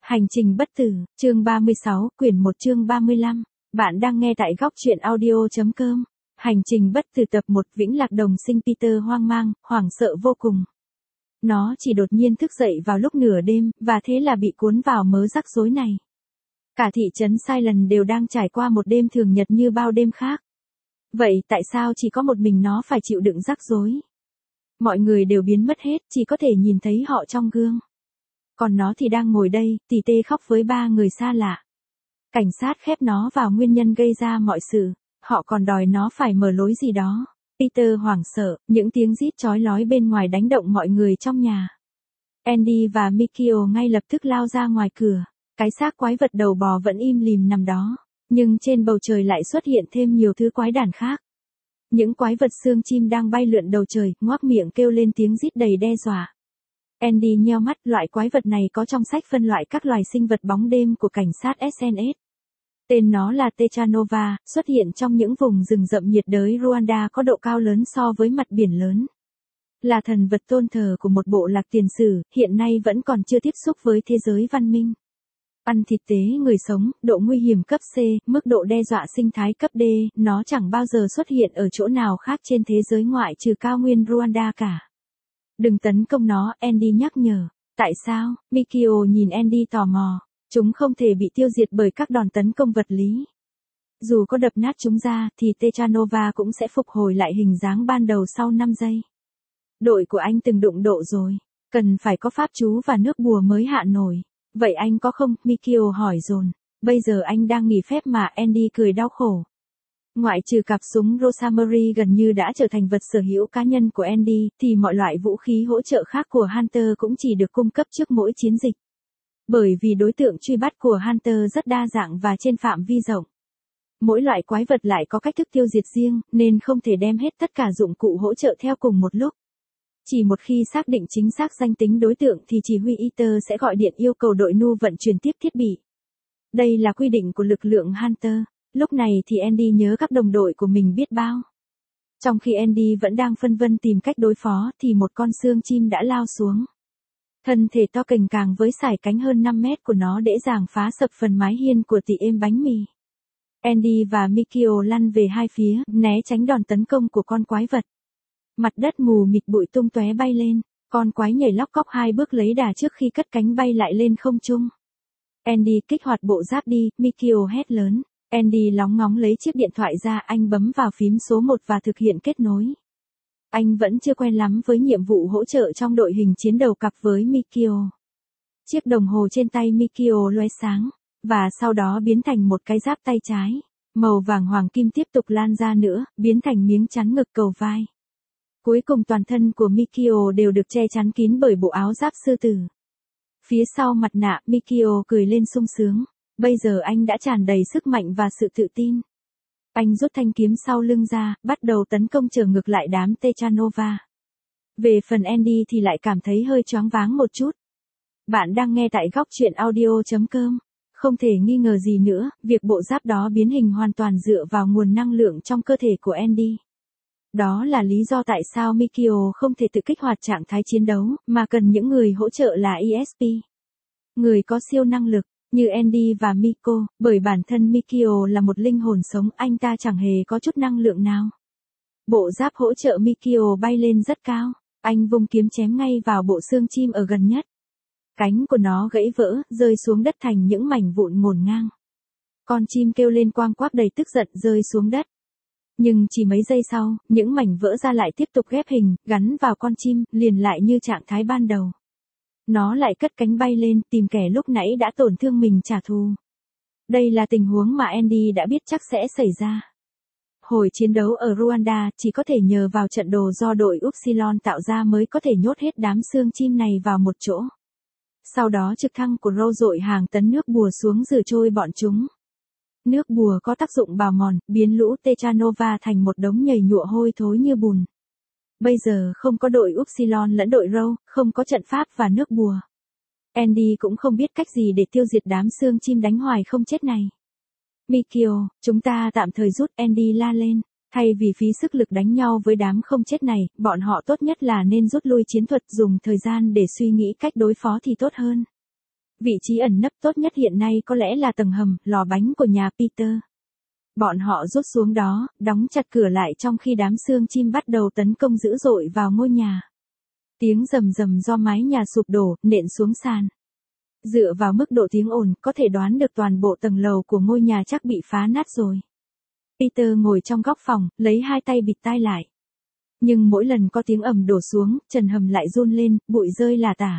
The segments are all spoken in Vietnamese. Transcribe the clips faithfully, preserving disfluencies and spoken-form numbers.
Hành trình bất tử, chương ba mươi sáu, quyển một chương ba mươi lăm. Bạn đang nghe tại góc truyện audio.com. Hành trình bất tử tập một. Vĩnh Lạc Đồng sinh Peter hoang mang, hoảng sợ vô cùng. Nó chỉ đột nhiên thức dậy vào lúc nửa đêm, và thế là bị cuốn vào mớ rắc rối này. Cả thị trấn Silent đều đang trải qua một đêm thường nhật như bao đêm khác. Vậy tại sao chỉ có một mình nó phải chịu đựng rắc rối? Mọi người đều biến mất hết, chỉ có thể nhìn thấy họ trong gương. Còn nó thì đang ngồi đây, tỉ tê khóc với ba người xa lạ. Cảnh sát khép nó vào nguyên nhân gây ra mọi sự. Họ còn đòi nó phải mở lối gì đó. Peter hoảng sợ, những tiếng rít chói lói bên ngoài đánh động mọi người trong nhà. Andy và Mikio ngay lập tức lao ra ngoài cửa. Cái xác quái vật đầu bò vẫn im lìm nằm đó. Nhưng trên bầu trời lại xuất hiện thêm nhiều thứ quái đản khác. Những quái vật xương chim đang bay lượn đầu trời, ngoác miệng kêu lên tiếng rít đầy đe dọa. Andy nheo mắt, loại quái vật này có trong sách phân loại các loài sinh vật bóng đêm của cảnh sát ét en ét. Tên nó là Techanova, xuất hiện trong những vùng rừng rậm nhiệt đới Rwanda có độ cao lớn so với mặt biển lớn. Là thần vật tôn thờ của một bộ lạc tiền sử, hiện nay vẫn còn chưa tiếp xúc với thế giới văn minh. Ăn thịt tế người sống, độ nguy hiểm cấp C, mức độ đe dọa sinh thái cấp D, nó chẳng bao giờ xuất hiện ở chỗ nào khác trên thế giới ngoại trừ cao nguyên Rwanda cả. Đừng tấn công nó, Andy nhắc nhở. Tại sao? Mikio nhìn Andy tò mò. Chúng không thể bị tiêu diệt bởi các đòn tấn công vật lý. Dù có đập nát chúng ra, thì Techanova cũng sẽ phục hồi lại hình dáng ban đầu sau năm giây. Đội của anh từng đụng độ rồi. Cần phải có pháp chú và nước bùa mới hạ nổi. Vậy anh có không? Mikio hỏi dồn. Bây giờ anh đang nghỉ phép mà, Andy cười đau khổ. Ngoại trừ cặp súng Rosemary gần như đã trở thành vật sở hữu cá nhân của Andy, thì mọi loại vũ khí hỗ trợ khác của Hunter cũng chỉ được cung cấp trước mỗi chiến dịch. Bởi vì đối tượng truy bắt của Hunter rất đa dạng và trên phạm vi rộng. Mỗi loại quái vật lại có cách thức tiêu diệt riêng, nên không thể đem hết tất cả dụng cụ hỗ trợ theo cùng một lúc. Chỉ một khi xác định chính xác danh tính đối tượng thì chỉ huy Eater sẽ gọi điện yêu cầu đội nu vận chuyển tiếp thiết bị. Đây là quy định của lực lượng Hunter. Lúc này thì Andy nhớ các đồng đội của mình biết bao. Trong khi Andy vẫn đang phân vân tìm cách đối phó thì một con xương chim đã lao xuống. Thân thể to cành càng với sải cánh hơn năm mét của nó dễ dàng phá sập phần mái hiên của tỉ êm bánh mì. Andy và Mikio lăn về hai phía, né tránh đòn tấn công của con quái vật. Mặt đất mù mịt bụi tung tóe bay lên, con quái nhảy lóc cóc hai bước lấy đà trước khi cất cánh bay lại lên không trung. Andy kích hoạt bộ giáp đi, Mikio hét lớn. Andy lóng ngóng lấy chiếc điện thoại ra, anh bấm vào phím số một và thực hiện kết nối. Anh vẫn chưa quen lắm với nhiệm vụ hỗ trợ trong đội hình chiến đầu cặp với Mikio. Chiếc đồng hồ trên tay Mikio lóe sáng, và sau đó biến thành một cái giáp tay trái. Màu vàng hoàng kim tiếp tục lan ra nữa, biến thành miếng chắn ngực cầu vai. Cuối cùng toàn thân của Mikio đều được che chắn kín bởi bộ áo giáp sư tử. Phía sau mặt nạ, Mikio cười lên sung sướng. Bây giờ anh đã tràn đầy sức mạnh và sự tự tin. Anh rút thanh kiếm sau lưng ra, bắt đầu tấn công trở ngược lại đám Techanova. Về phần Andy thì lại cảm thấy hơi choáng váng một chút. Bạn đang nghe tại góc truyện audio.com. Không thể nghi ngờ gì nữa, việc bộ giáp đó biến hình hoàn toàn dựa vào nguồn năng lượng trong cơ thể của Andy. Đó là lý do tại sao Mikio không thể tự kích hoạt trạng thái chiến đấu, mà cần những người hỗ trợ là e ét pê. Người có siêu năng lực. Như Andy và Miko, bởi bản thân Mikio là một linh hồn sống, anh ta chẳng hề có chút năng lượng nào. Bộ giáp hỗ trợ Mikio bay lên rất cao, anh vung kiếm chém ngay vào bộ xương chim ở gần nhất. Cánh của nó gãy vỡ, rơi xuống đất thành những mảnh vụn ngổn ngang. Con chim kêu lên quang quác đầy tức giận rơi xuống đất. Nhưng chỉ mấy giây sau, những mảnh vỡ ra lại tiếp tục ghép hình, gắn vào con chim, liền lại như trạng thái ban đầu. Nó lại cất cánh bay lên, tìm kẻ lúc nãy đã tổn thương mình trả thù. Đây là tình huống mà Andy đã biết chắc sẽ xảy ra. Hồi chiến đấu ở Rwanda, chỉ có thể nhờ vào trận đồ do đội Upsilon tạo ra mới có thể nhốt hết đám xương chim này vào một chỗ. Sau đó trực thăng của Roe dội hàng tấn nước bùa xuống rửa trôi bọn chúng. Nước bùa có tác dụng bào mòn, biến lũ Techanova thành một đống nhầy nhụa hôi thối như bùn. Bây giờ không có đội Upsilon lẫn đội Roe, không có trận pháp và nước bùa. Andy cũng không biết cách gì để tiêu diệt đám xương chim đánh hoài không chết này. Mikio, chúng ta tạm thời rút, Andy la lên. Thay vì phí sức lực đánh nhau với đám không chết này, bọn họ tốt nhất là nên rút lui chiến thuật, dùng thời gian để suy nghĩ cách đối phó thì tốt hơn. Vị trí ẩn nấp tốt nhất hiện nay có lẽ là tầng hầm, lò bánh của nhà Peter. Bọn họ rút xuống đó, đóng chặt cửa lại trong khi đám xương chim bắt đầu tấn công dữ dội vào ngôi nhà. Tiếng rầm rầm do mái nhà sụp đổ, nện xuống sàn. Dựa vào mức độ tiếng ồn, có thể đoán được toàn bộ tầng lầu của ngôi nhà chắc bị phá nát rồi. Peter ngồi trong góc phòng, lấy hai tay bịt tai lại. Nhưng mỗi lần có tiếng ầm đổ xuống, trần hầm lại run lên, bụi rơi lả tả.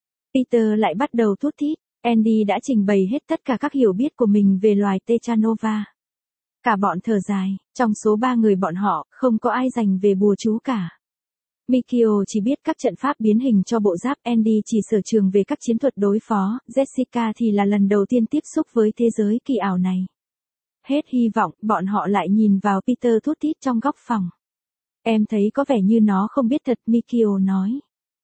Peter lại bắt đầu thút thít. Andy đã trình bày hết tất cả các hiểu biết của mình về loài Technova. Cả bọn thở dài, trong số ba người bọn họ, không có ai dành về bùa chú cả. Mikio chỉ biết các trận pháp biến hình cho bộ giáp, Andy chỉ sở trường về các chiến thuật đối phó, Jessica thì là lần đầu tiên tiếp xúc với thế giới kỳ ảo này. Hết hy vọng, bọn họ lại nhìn vào Peter thút thít trong góc phòng. Em thấy có vẻ như nó không biết thật, Mikio nói.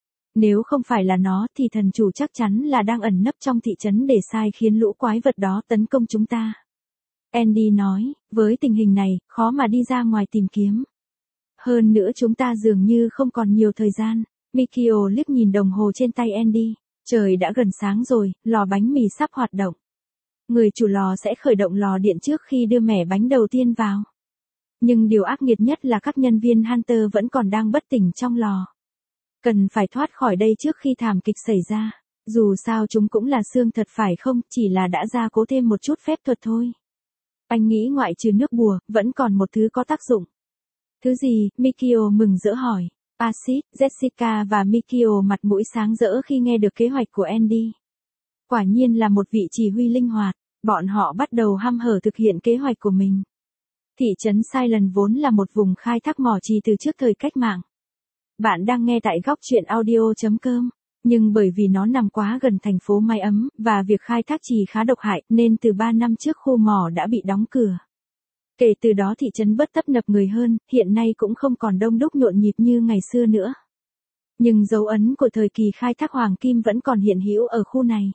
Nếu không phải là nó thì thần chủ chắc chắn là đang ẩn nấp trong thị trấn để sai khiến lũ quái vật đó tấn công chúng ta. Andy nói, với tình hình này, khó mà đi ra ngoài tìm kiếm. Hơn nữa chúng ta dường như không còn nhiều thời gian. Mikio liếc nhìn đồng hồ trên tay Andy. Trời đã gần sáng rồi, lò bánh mì sắp hoạt động. Người chủ lò sẽ khởi động lò điện trước khi đưa mẻ bánh đầu tiên vào. Nhưng điều ác nghiệt nhất là các nhân viên Hunter vẫn còn đang bất tỉnh trong lò. Cần phải thoát khỏi đây trước khi thảm kịch xảy ra. Dù sao chúng cũng là xương thật phải không, chỉ là đã gia cố thêm một chút phép thuật thôi. Anh nghĩ ngoại trừ nước bùa, vẫn còn một thứ có tác dụng. Thứ gì? Mikio mừng rỡ hỏi. Acid. Jessica và Mikio mặt mũi sáng rỡ khi nghe được kế hoạch của Andy. Quả nhiên là một vị chỉ huy linh hoạt. Bọn họ bắt đầu hăm hở thực hiện kế hoạch của mình. Thị trấn Silent vốn là một vùng khai thác mỏ trì từ trước thời cách mạng. Bạn đang nghe tại góc truyện audio chấm com. Nhưng bởi vì nó nằm quá gần thành phố mái ấm, và việc khai thác trì khá độc hại, nên từ ba năm trước khu mỏ đã bị đóng cửa. Kể từ đó thị trấn bớt tấp nập người hơn, hiện nay cũng không còn đông đúc nhộn nhịp như ngày xưa nữa. Nhưng dấu ấn của thời kỳ khai thác hoàng kim vẫn còn hiện hữu ở khu này.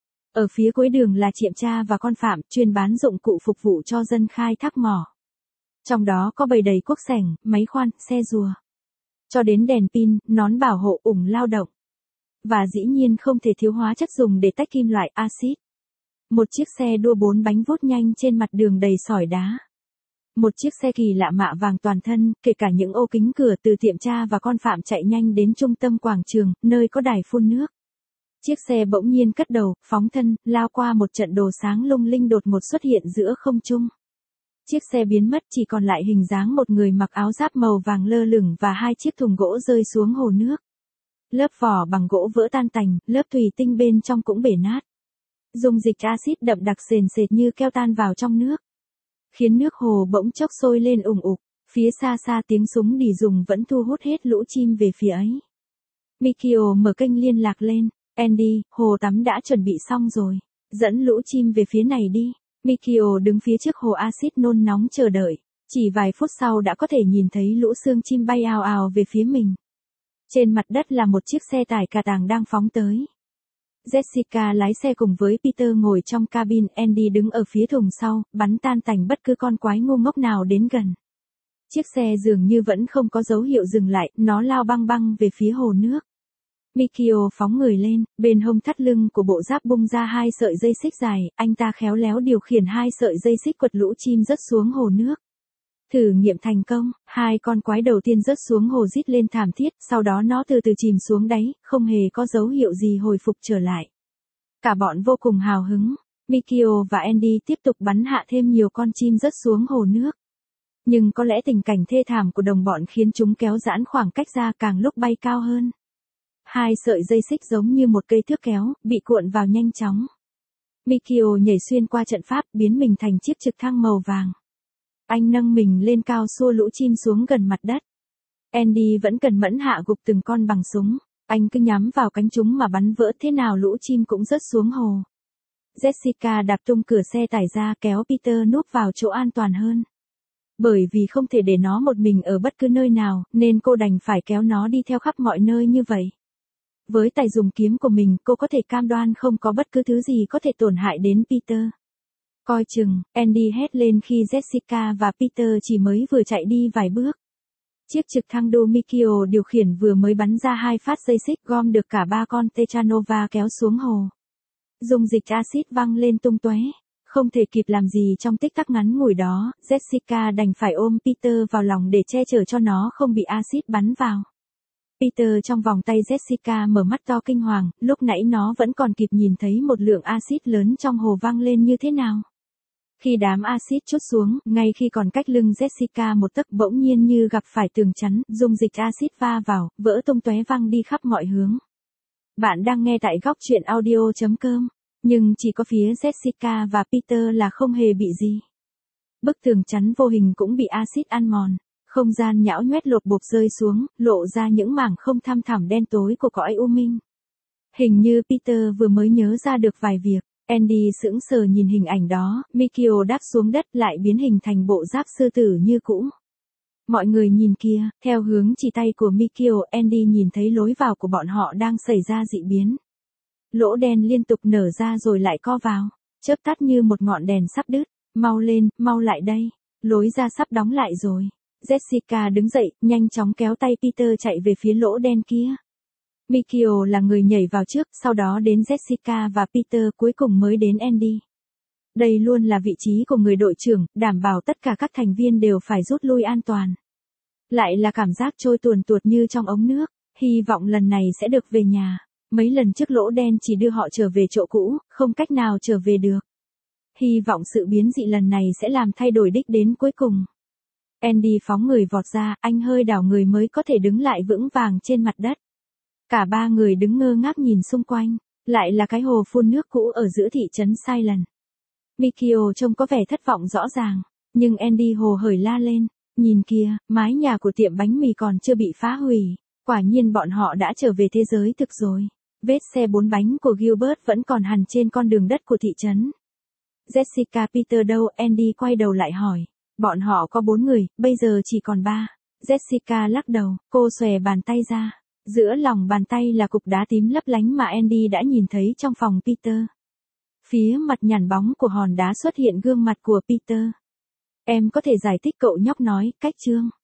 Ở phía cuối đường là tiệm cha và con Phạm, chuyên bán dụng cụ phục vụ cho dân khai thác mỏ. Trong đó có bày đầy cuốc sẻng, máy khoan, xe rùa. Cho đến đèn pin, nón bảo hộ ủng lao động. Và dĩ nhiên không thể thiếu hóa chất dùng để tách kim loại axit. Một chiếc xe đua bốn bánh vút nhanh trên mặt đường đầy sỏi đá. Một chiếc xe kỳ lạ mạ vàng toàn thân, kể cả những ô kính cửa từ tiệm cha và con Phạm chạy nhanh đến trung tâm quảng trường, nơi có đài phun nước. Chiếc xe bỗng nhiên cất đầu, phóng thân, lao qua một trận đồ sáng lung linh đột ngột xuất hiện giữa không trung. Chiếc xe biến mất, chỉ còn lại hình dáng một người mặc áo giáp màu vàng lơ lửng và hai chiếc thùng gỗ rơi xuống hồ nước. Lớp vỏ bằng gỗ vỡ tan tành, lớp thủy tinh bên trong cũng bể nát. Dung dịch axit đậm đặc sền sệt như keo tan vào trong nước, khiến nước hồ bỗng chốc sôi lên ùng ục. Phía xa xa tiếng súng đỉ dùng vẫn thu hút hết lũ chim về phía ấy. Mikio mở kênh liên lạc lên. Andy, hồ tắm đã chuẩn bị xong rồi. Dẫn lũ chim về phía này đi. Mikio đứng phía trước hồ axit nôn nóng chờ đợi. Chỉ vài phút sau đã có thể nhìn thấy lũ xương chim bay ào ào về phía mình. Trên mặt đất là một chiếc xe tải cà tàng đang phóng tới. Jessica lái xe cùng với Peter ngồi trong cabin, Andy đứng ở phía thùng sau, bắn tan tành bất cứ con quái ngu ngốc nào đến gần. Chiếc xe dường như vẫn không có dấu hiệu dừng lại, nó lao băng băng về phía hồ nước. Mikio phóng người lên, bên hông thắt lưng của bộ giáp bung ra hai sợi dây xích dài, anh ta khéo léo điều khiển hai sợi dây xích quật lũ chim rớt xuống hồ nước. Thử nghiệm thành công, hai con quái đầu tiên rớt xuống hồ rít lên thảm thiết, sau đó nó từ từ chìm xuống đáy, không hề có dấu hiệu gì hồi phục trở lại. Cả bọn vô cùng hào hứng, Mikio và Andy tiếp tục bắn hạ thêm nhiều con chim rớt xuống hồ nước. Nhưng có lẽ tình cảnh thê thảm của đồng bọn khiến chúng kéo giãn khoảng cách ra càng lúc bay cao hơn. Hai sợi dây xích giống như một cây thước kéo, bị cuộn vào nhanh chóng. Mikio nhảy xuyên qua trận pháp, biến mình thành chiếc trực thăng màu vàng. Anh nâng mình lên cao xua lũ chim xuống gần mặt đất. Andy vẫn cần mẫn hạ gục từng con bằng súng. Anh cứ nhắm vào cánh chúng mà bắn vỡ, thế nào lũ chim cũng rớt xuống hồ. Jessica đạp tung cửa xe tải ra, kéo Peter núp vào chỗ an toàn hơn. Bởi vì không thể để nó một mình ở bất cứ nơi nào, nên cô đành phải kéo nó đi theo khắp mọi nơi như vậy. Với tài dùng kiếm của mình, cô có thể cam đoan không có bất cứ thứ gì có thể tổn hại đến Peter. Coi chừng, Andy hét lên khi Jessica và Peter chỉ mới vừa chạy đi vài bước. Chiếc trực thăng đu Mikio điều khiển vừa mới bắn ra hai phát dây xích gom được cả ba con Technova kéo xuống hồ. dung dịch axit văng lên tung tóe. Không thể kịp làm gì trong tích tắc ngắn ngủi đó, Jessica đành phải ôm Peter vào lòng để che chở cho nó không bị axit bắn vào. Peter trong vòng tay Jessica mở mắt to kinh hoàng, lúc nãy nó vẫn còn kịp nhìn thấy một lượng axit lớn trong hồ văng lên như thế nào. Khi đám axit trút xuống, ngay khi còn cách lưng Jessica một tấc bỗng nhiên như gặp phải tường chắn, dung dịch axit va vào, vỡ tung tóe văng đi khắp mọi hướng. Bạn đang nghe tại góc truyện audio chấm com, nhưng chỉ có phía Jessica và Peter là không hề bị gì. Bức tường chắn vô hình cũng bị axit ăn mòn, không gian nhão nhoét lột bột rơi xuống, lộ ra những mảng không thăm thẳm đen tối của cõi u minh. Hình như Peter vừa mới nhớ ra được vài việc. Andy sững sờ nhìn hình ảnh đó, Mikio đáp xuống đất lại biến hình thành bộ giáp sư tử như cũ. Mọi người nhìn kia, theo hướng chỉ tay của Mikio, Andy nhìn thấy lối vào của bọn họ đang xảy ra dị biến. Lỗ đen liên tục nở ra rồi lại co vào, chớp tắt như một ngọn đèn sắp đứt. Mau lên, mau lại đây, lối ra sắp đóng lại rồi. Jessica đứng dậy, nhanh chóng kéo tay Peter chạy về phía lỗ đen kia. Mikio là người nhảy vào trước, sau đó đến Jessica và Peter, cuối cùng mới đến Andy. Đây luôn là vị trí của người đội trưởng, đảm bảo tất cả các thành viên đều phải rút lui an toàn. Lại là cảm giác trôi tuồn tuột như trong ống nước, hy vọng lần này sẽ được về nhà. Mấy lần trước lỗ đen chỉ đưa họ trở về chỗ cũ, không cách nào trở về được. Hy vọng sự biến dị lần này sẽ làm thay đổi đích đến cuối cùng. Andy phóng người vọt ra, anh hơi đảo người mới có thể đứng lại vững vàng trên mặt đất. Cả ba người đứng ngơ ngác nhìn xung quanh, lại là cái hồ phun nước cũ ở giữa thị trấn Silent. Mikio trông có vẻ thất vọng rõ ràng, nhưng Andy hồ hởi la lên, nhìn kìa, mái nhà của tiệm bánh mì còn chưa bị phá hủy, quả nhiên bọn họ đã trở về thế giới thực rồi. Vết xe bốn bánh của Gilbert vẫn còn hằn trên con đường đất của thị trấn. Jessica, Peter đâu? Andy quay đầu lại hỏi. Bọn họ có bốn người, bây giờ chỉ còn ba. Jessica lắc đầu, cô xòe bàn tay ra. Giữa lòng bàn tay là cục đá tím lấp lánh mà Andy đã nhìn thấy trong phòng Peter. Phía mặt nhẵn bóng của hòn đá xuất hiện gương mặt của Peter. Em có thể giải thích, cậu nhóc nói, cách chương.